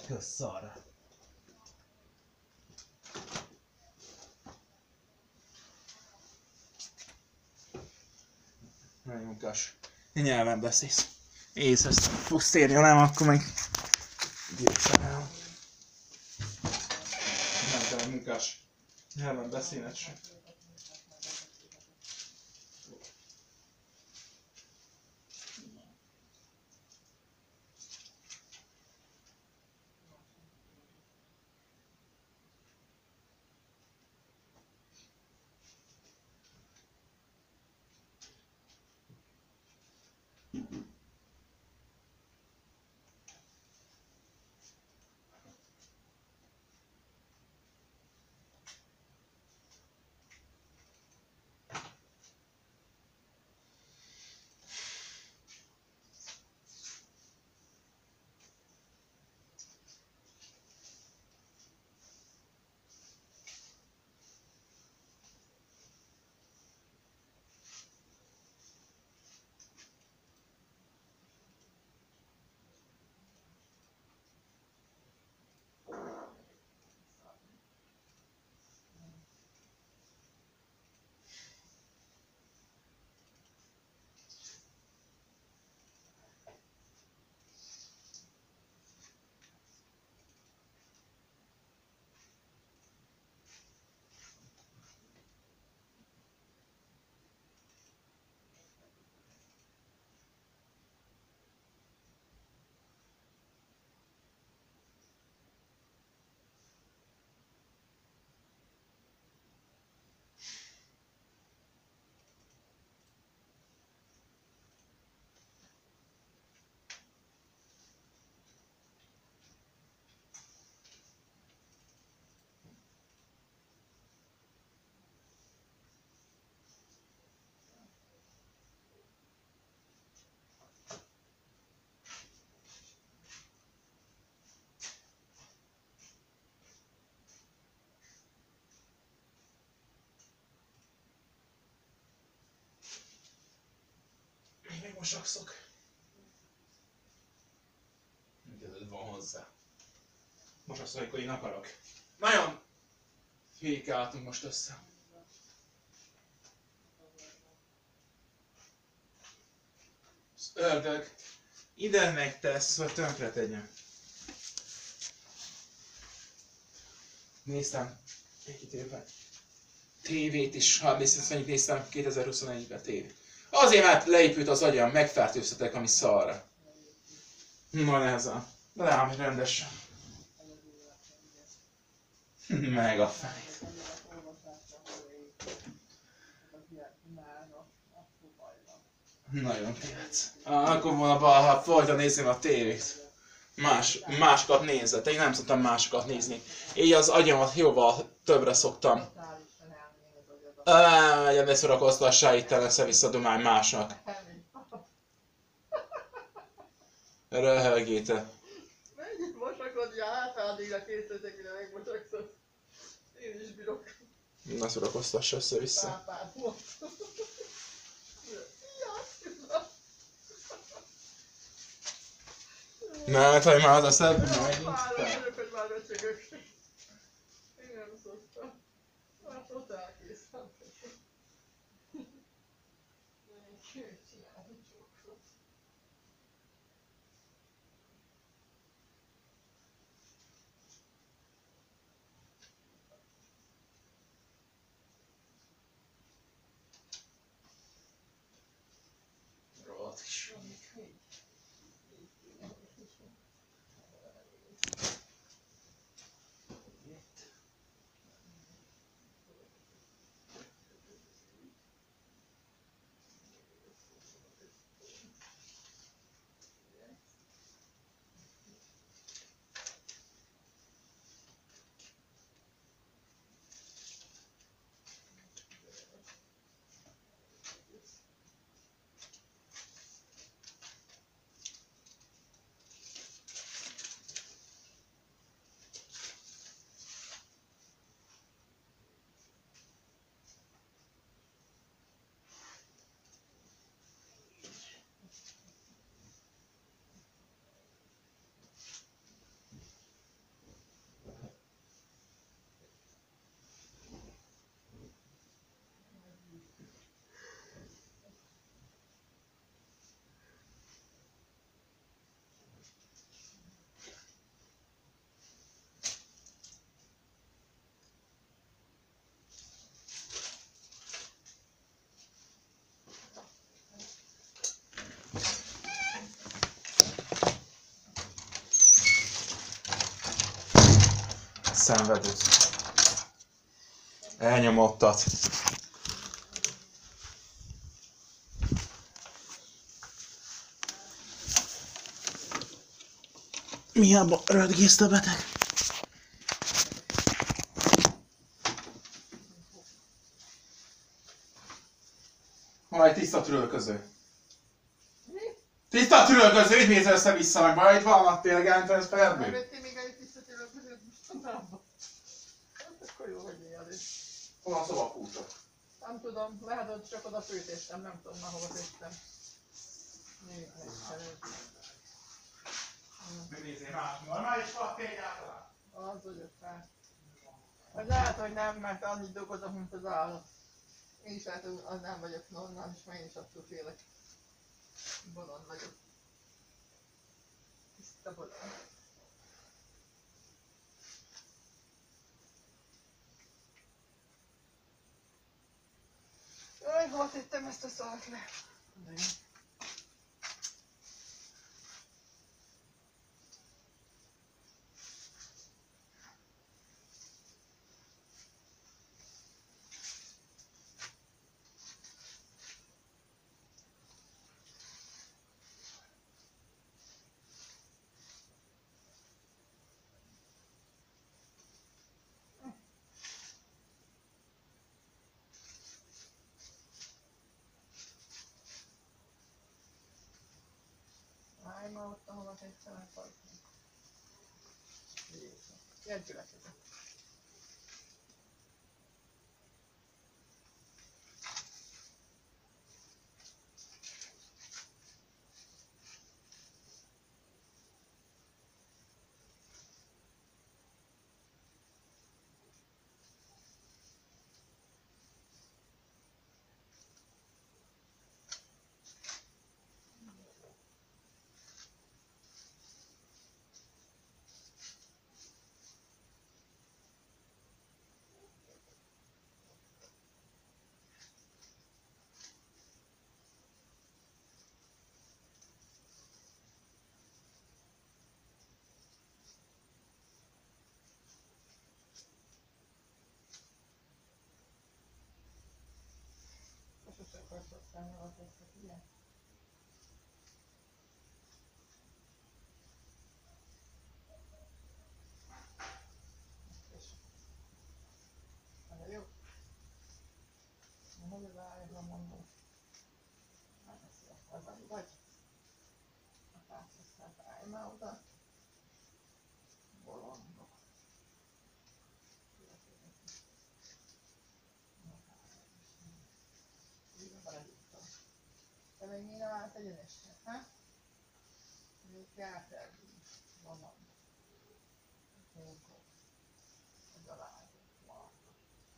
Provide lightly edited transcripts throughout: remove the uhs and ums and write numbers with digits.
Köszarra. Nagyon munkás. Nyelven beszélsz. Észre fogsz térni, ha nem, akkor meg... Gyilkosság el. Nem kell munkás. Nyelven beszélned sem. Még mosakszok. Mindeződ van hozzá. Mosakszok, amikor én akarok. Nagyon hülyékkel álltunk most össze. Az ördög ide megtesz, hogy tönkre tegyen. Néztem egy évben tévét is, mennyit néztem 2021-ben tévét. Azért, mert leépült az agyam, megfertőztetek, ami szarra. Majd nehezen. De nem, rendesen. Meg a fejét. Nagyon tévedsz. Akkor volna folyton nézném a tévét. Másokat nézett. Én nem szoktam másokat nézni. Így az agyamat jóval többre szoktam. Ne szórakoztassál itt össze-vissza dumány másnak. Röhögéte. Mennyit mosakodjál, hát addigra készültek, mire megmosakszod. Én is bírok. Ne szórakoztass össze-vissza. Pápát mondtam. Nem, hogy már az a szebb. Örülök, hogy már becsögök. Én nem szoktam. Már totál készen. Csinálni csókot. Rohadt is. szenvedőt. Elnyomottat. Miába rögészt a beteg? Van egy tiszta trülköző. Mi? Tiszta trülköző, így mész össze-vissza, meg majd itt vannak tényleg elmentem fejedből. Elvettél még egy visszatérő között mostanában? Hát akkor jó, hogy ilyen is. Hol a szobakulcsok? Nem tudom, lehet, hogy csak oda főtéstem, nem tudom már hova tettem. Még megszereltem. Megnézzél más normális patt egyáltalán? Az vagyok rá. Vagy lehet, hogy nem, mert annyit dolgozok, mint az állat. Én is lehet, hogy az nem vagyok normális, mert én is attól félek. Bolond vagyok. Tiszta bolond. Jaj, hol tettem ezt a szart le? De jó. Állj már ott, ahova tettem el fajtani. Jézus. Jegyületetek. Sose akartottam jól tetszett, ugye? És nagyon jó. Hogy várja, mondom. Hát ezt az ami vagy. A párcasztát állj már oda. Bolondok. Te még mi nem állt egyenesen, ha? Még kell felbújni. Mondom. Munkó. Ez a lágy. Marka.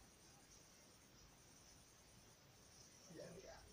Figyelj rá.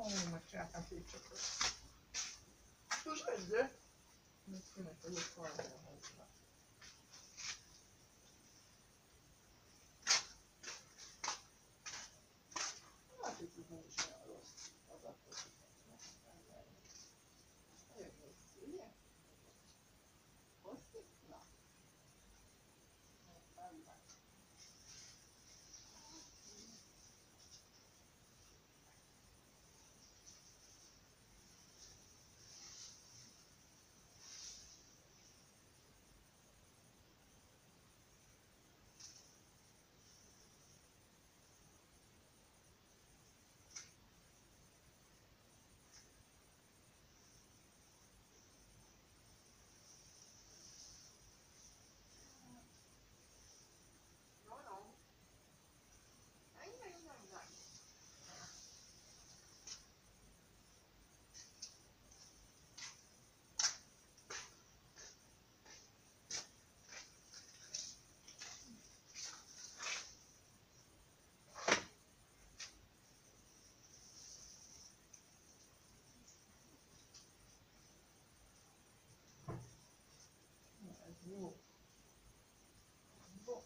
Én megcsináltam két csapot. Hús egyre. Még kinek vagyok valamilyen hozzá. Hát itt nem is olyan rossz. Az attól nagyon néz ki, ugye? Hosszú? Na. Jó. Jó.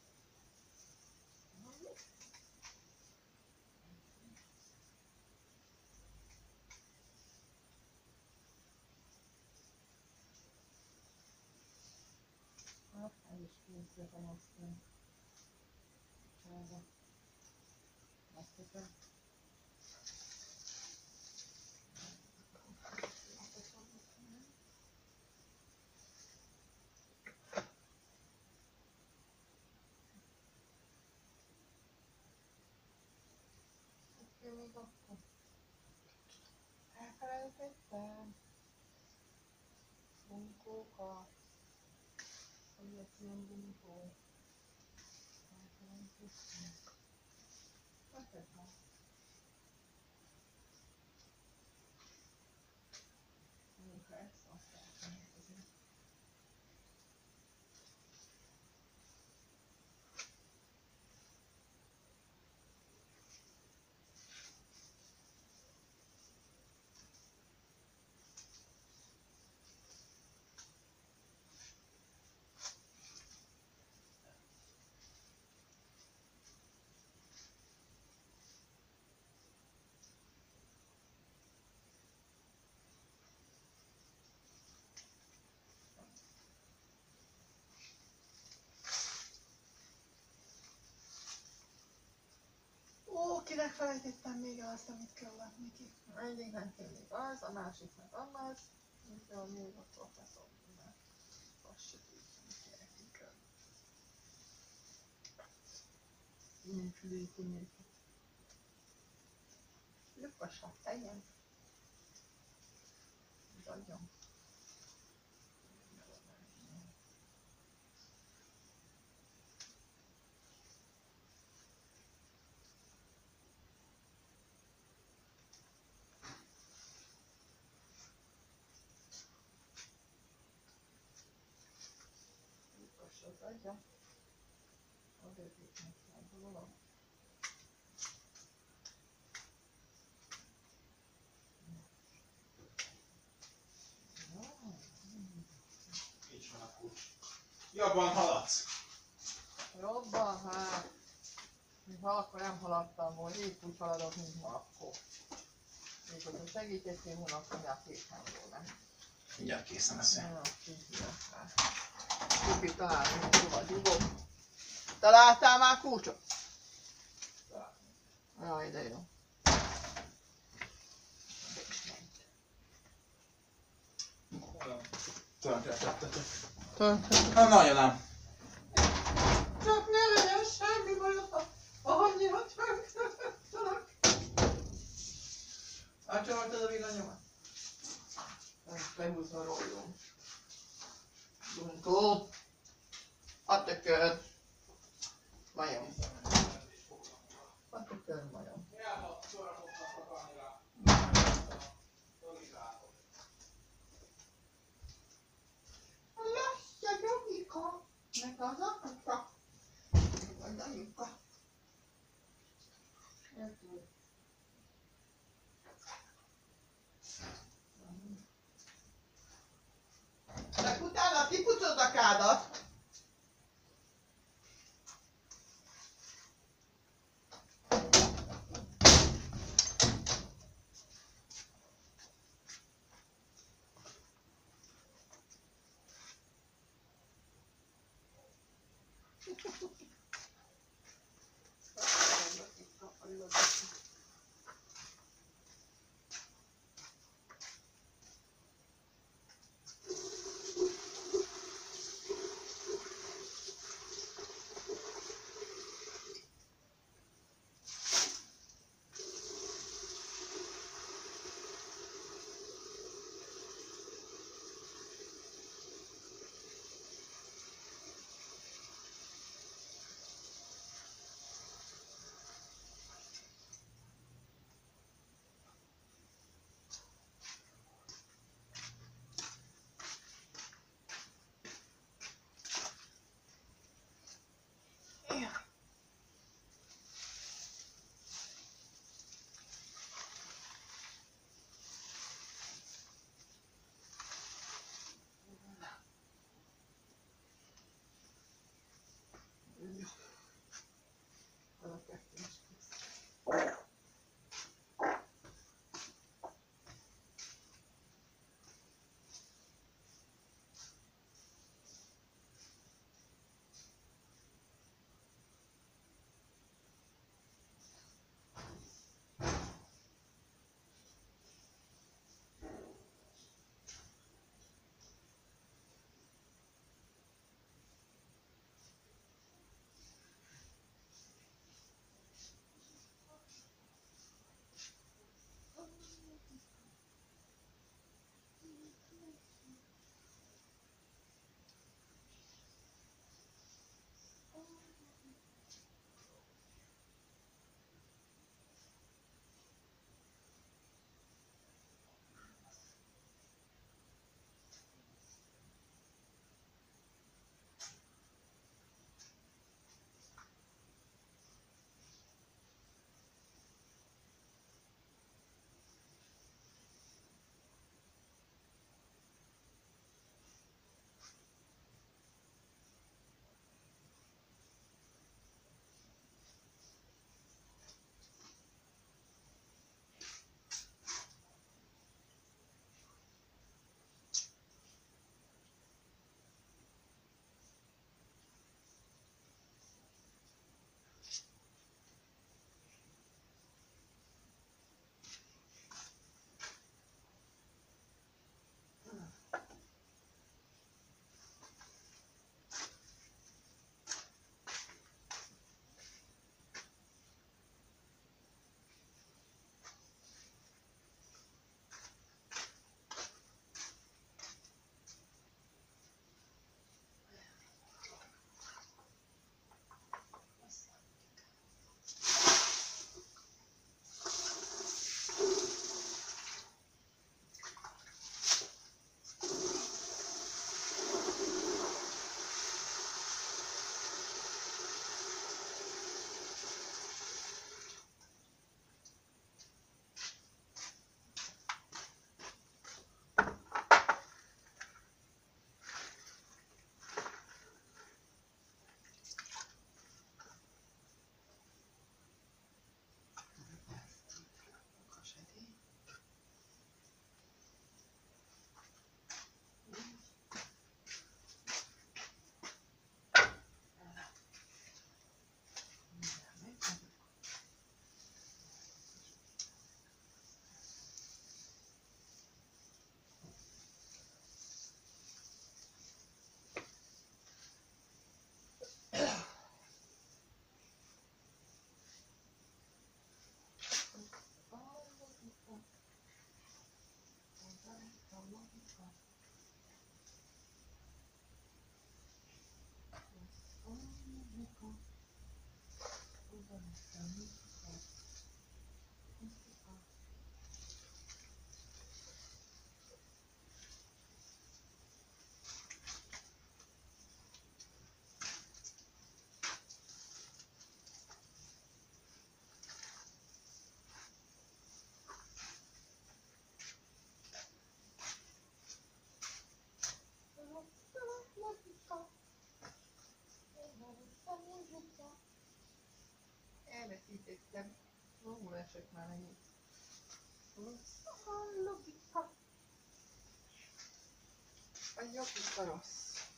Hát, el is készítem aztán. Csába. Megtetem. Még akkor elfelejtettem bunkókat, hogy ez ilyen bunkó. Elfelejtettem. Hát ez van. Munka ezt azt elfelejtettem. Ó, kinek felejtettem még azt, amit kellett neki. Egyiknek még az, a másiknak az, de még a professzornak. Azt se tudtam, hogy nekünk. Ilyen fülőkények. Lyukassák tegyen. Adjon. Adja. Azért itt megszállom. Így van a kulcs. Jobban haladsz. Jobban, hát. Ha akkor nem haladtam volna, épp úgy haladok, mint ma akkor. Még hogyha segítettél volna, akkor mindjárt készen volna. Mindjárt készen leszel. Na, Kupi találni, hogy hova dugom. Találtál már kulcsot? Jaj, de jó. Töltöttem. Na, nagyon ám. Csak ne legyen semmi baj, ha annyira töltöttelek. Átcsavartad a villanyomat? Most behúzva róljunk. Bunkó. A tököd. Majom. A tököd majom. Lassan, Jomika. Meg az apuka. Vagy anyuka. Elveszítettem. Romul esett már megint. Logika. A jobbika rossz.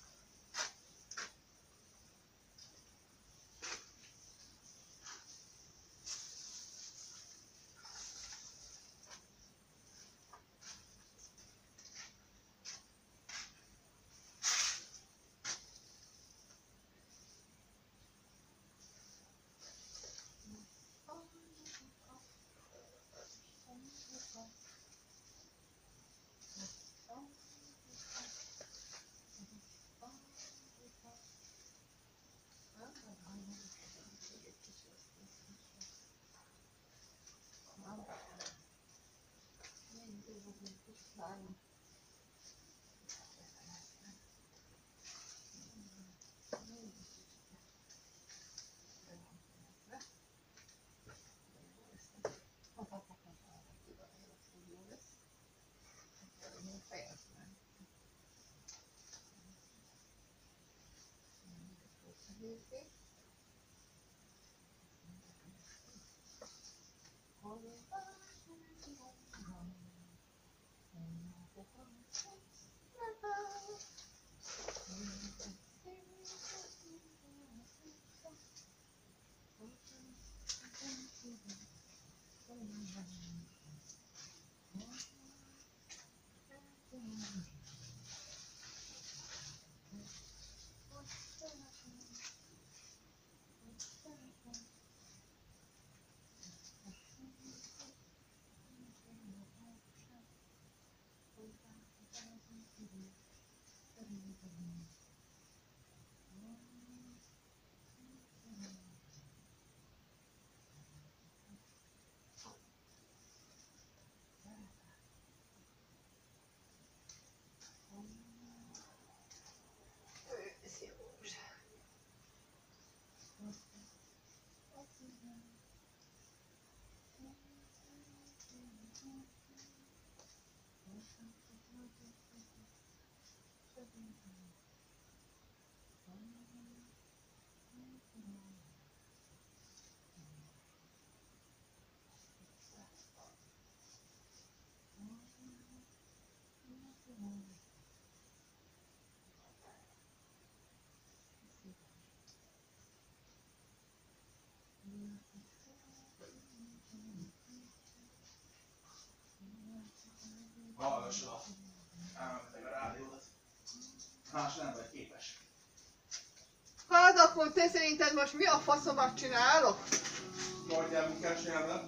Hallgassad, elmentek a rádiót. Más nem vagy képes. Hát akkor te szerinted most mi a faszomat csinálok? Mondjál, mit kell csinálnod?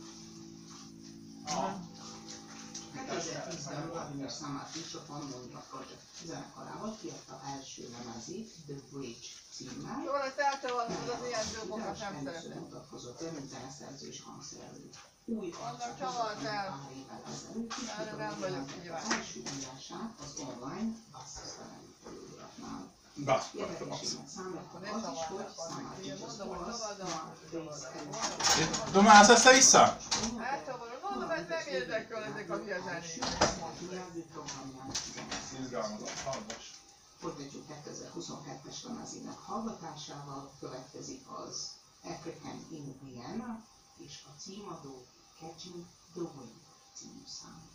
2010-ben Vladimir Samartics a Pandora Project zenekarával kiadta első lemezét, The Bridge címmel. Jó, ezt elcsavarod az ilyen dolgokat, nem szeretem. Mutatkozott el, mint zeneszerző és hangszerelő. Új Annak csavart el. pár évvel ezelőtt Erre nem vagyok kíváncsi. az első írását az online basszuszeleni folyóiratnál. Basz, Érdekesének számlálta az is, hogy Samartics az olasz, Domálsz össze-vissza? Elcsavarod, mondom, ez nem érdekel ezek a hülye zenék. Izgalmas, hallgass. Folytatjuk 2022-es lemezének hallgatásával, következik az African in Vienna és a címadó Catching the Wind című szám.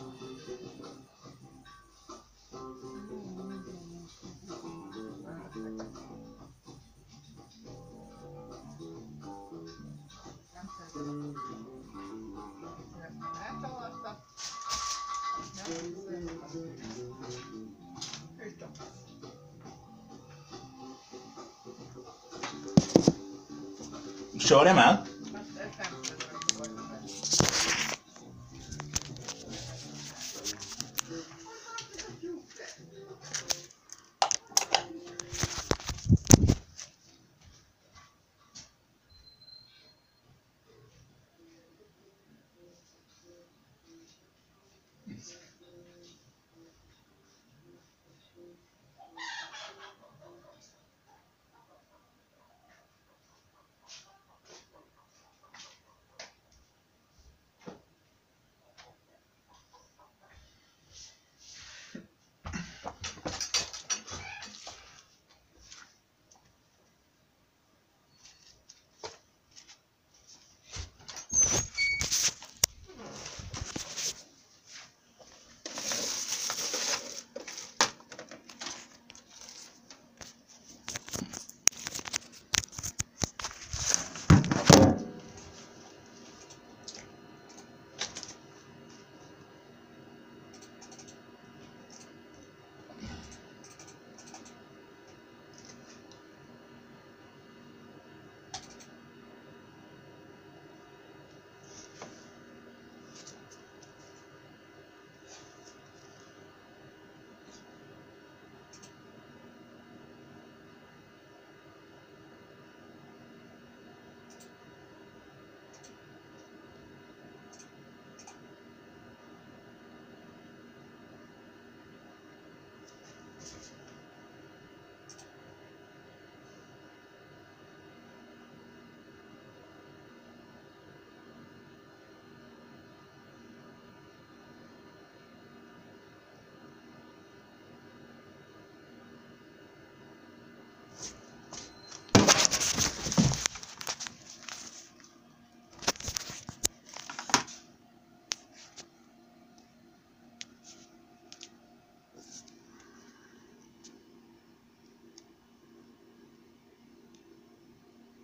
Elcsavarta. Sorjam el?